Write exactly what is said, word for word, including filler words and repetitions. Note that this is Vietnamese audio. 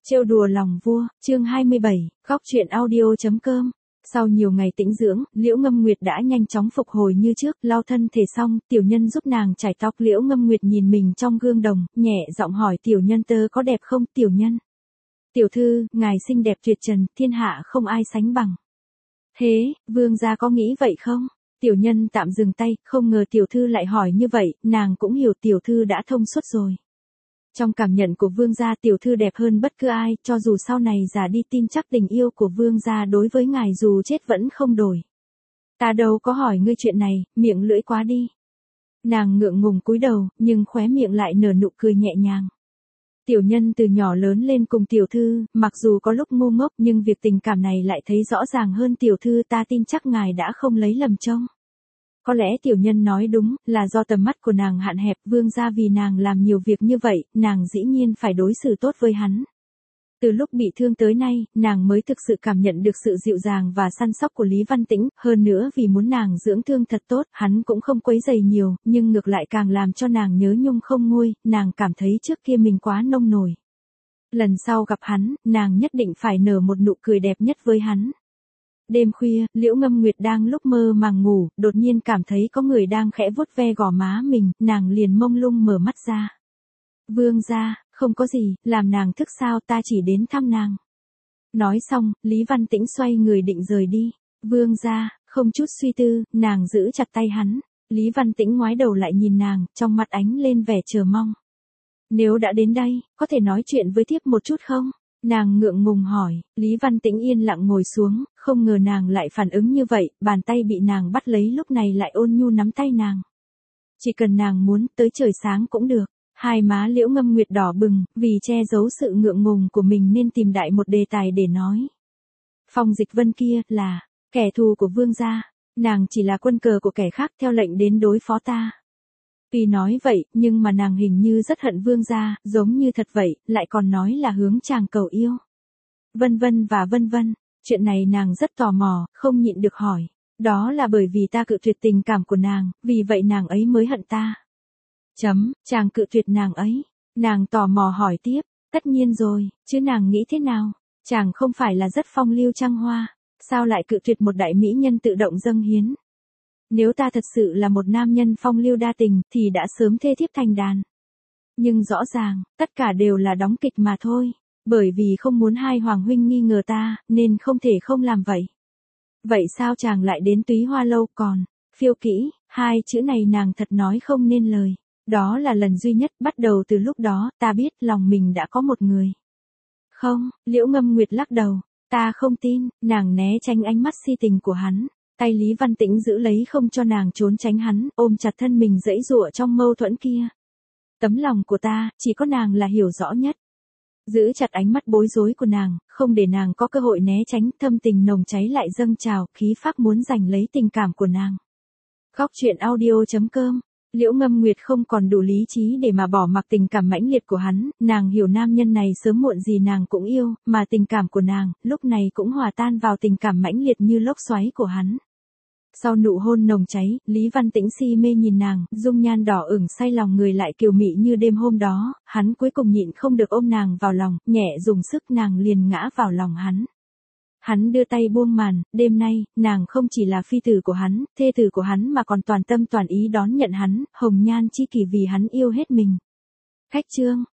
Trêu đùa lòng vua, chương hai mươi bảy, góc truyện audio.com. Sau nhiều ngày tĩnh dưỡng, Liễu Ngâm Nguyệt đã nhanh chóng phục hồi như trước, lau thân thể xong, tiểu nhân giúp nàng chải tóc. Liễu Ngâm Nguyệt nhìn mình trong gương đồng, nhẹ giọng hỏi tiểu nhân tớ có đẹp không? Tiểu nhân. Tiểu thư, ngài xinh đẹp tuyệt trần, thiên hạ không ai sánh bằng. Thế, vương gia có nghĩ vậy không? Tiểu nhân tạm dừng tay, không ngờ tiểu thư lại hỏi như vậy, nàng cũng hiểu tiểu thư đã thông suốt rồi. Trong cảm nhận của vương gia tiểu thư đẹp hơn bất cứ ai, cho dù sau này già đi tin chắc tình yêu của vương gia đối với ngài dù chết vẫn không đổi. Ta đâu có hỏi ngươi chuyện này, miệng lưỡi quá đi. Nàng ngượng ngùng cúi đầu, nhưng khóe miệng lại nở nụ cười nhẹ nhàng. Tiểu nhân từ nhỏ lớn lên cùng tiểu thư, mặc dù có lúc ngu ngốc nhưng việc tình cảm này lại thấy rõ ràng hơn tiểu thư, ta tin chắc ngài đã không lấy lầm trông. Có lẽ tiểu nhân nói đúng, là do tầm mắt của nàng hạn hẹp, vương gia vì nàng làm nhiều việc như vậy, nàng dĩ nhiên phải đối xử tốt với hắn. Từ lúc bị thương tới nay, nàng mới thực sự cảm nhận được sự dịu dàng và săn sóc của Lý Văn Tĩnh, hơn nữa vì muốn nàng dưỡng thương thật tốt, hắn cũng không quấy rầy nhiều, nhưng ngược lại càng làm cho nàng nhớ nhung không nguôi, nàng cảm thấy trước kia mình quá nông nổi. Lần sau gặp hắn, nàng nhất định phải nở một nụ cười đẹp nhất với hắn. Đêm khuya, Liễu Ngâm Nguyệt đang lúc mơ màng ngủ, đột nhiên cảm thấy có người đang khẽ vuốt ve gò má mình, nàng liền mông lung mở mắt ra. Vương gia, không có gì, làm nàng thức sao, ta chỉ đến thăm nàng. Nói xong, Lý Văn Tĩnh xoay người định rời đi. Vương gia, không chút suy tư, nàng giữ chặt tay hắn. Lý Văn Tĩnh ngoái đầu lại nhìn nàng, trong mặt ánh lên vẻ chờ mong. Nếu đã đến đây, có thể nói chuyện với thiếp một chút không? Nàng ngượng ngùng hỏi, Lý Văn Tĩnh yên lặng ngồi xuống, không ngờ nàng lại phản ứng như vậy, bàn tay bị nàng bắt lấy lúc này lại ôn nhu nắm tay nàng. Chỉ cần nàng muốn, tới trời sáng cũng được. Hai má Liễu Ngâm Nguyệt đỏ bừng, vì che giấu sự ngượng ngùng của mình nên tìm đại một đề tài để nói. Phong Dịch Vân kia, là, kẻ thù của vương gia, nàng chỉ là quân cờ của kẻ khác theo lệnh đến đối phó ta. Tuy nói vậy, nhưng mà nàng hình như rất hận vương gia, giống như thật vậy, lại còn nói là hướng chàng cầu yêu. Vân vân và vân vân, chuyện này nàng rất tò mò, không nhịn được hỏi. Đó là bởi vì ta cự tuyệt tình cảm của nàng, vì vậy nàng ấy mới hận ta. Chấm, chàng cự tuyệt nàng ấy. Nàng tò mò hỏi tiếp, tất nhiên rồi, chứ nàng nghĩ thế nào? Chàng không phải là rất phong lưu trăng hoa, sao lại cự tuyệt một đại mỹ nhân tự động dâng hiến? Nếu ta thật sự là một nam nhân phong lưu đa tình, thì đã sớm thê thiếp thành đàn. Nhưng rõ ràng, tất cả đều là đóng kịch mà thôi, bởi vì không muốn hai hoàng huynh nghi ngờ ta, nên không thể không làm vậy. Vậy sao chàng lại đến Túy Hoa Lâu còn, phiêu kỹ, hai chữ này nàng thật nói không nên lời. Đó là lần duy nhất, bắt đầu từ lúc đó, ta biết lòng mình đã có một người. Không, Liễu Ngâm Nguyệt lắc đầu, ta không tin, nàng né tránh ánh mắt si tình của hắn. Tay Lý Văn Tĩnh giữ lấy không cho nàng trốn tránh hắn, ôm chặt thân mình giãy giụa trong mâu thuẫn kia. Tấm lòng của ta, chỉ có nàng là hiểu rõ nhất. Giữ chặt ánh mắt bối rối của nàng, không để nàng có cơ hội né tránh, thâm tình nồng cháy lại dâng trào, khí phách muốn giành lấy tình cảm của nàng. Góc truyện audio.com. Liễu Ngâm Nguyệt không còn đủ lý trí để mà bỏ mặc tình cảm mãnh liệt của hắn, nàng hiểu nam nhân này sớm muộn gì nàng cũng yêu, mà tình cảm của nàng, lúc này cũng hòa tan vào tình cảm mãnh liệt như lốc xoáy của hắn. Sau nụ hôn nồng cháy, Lý Văn Tĩnh si mê nhìn nàng, dung nhan đỏ ửng say lòng người lại kiều mị như đêm hôm đó, hắn cuối cùng nhịn không được ôm nàng vào lòng, nhẹ dùng sức nàng liền ngã vào lòng hắn. Hắn đưa tay buông màn, đêm nay, nàng không chỉ là phi tử của hắn, thê tử của hắn mà còn toàn tâm toàn ý đón nhận hắn, hồng nhan chi kỷ vì hắn yêu hết mình. Khách chương.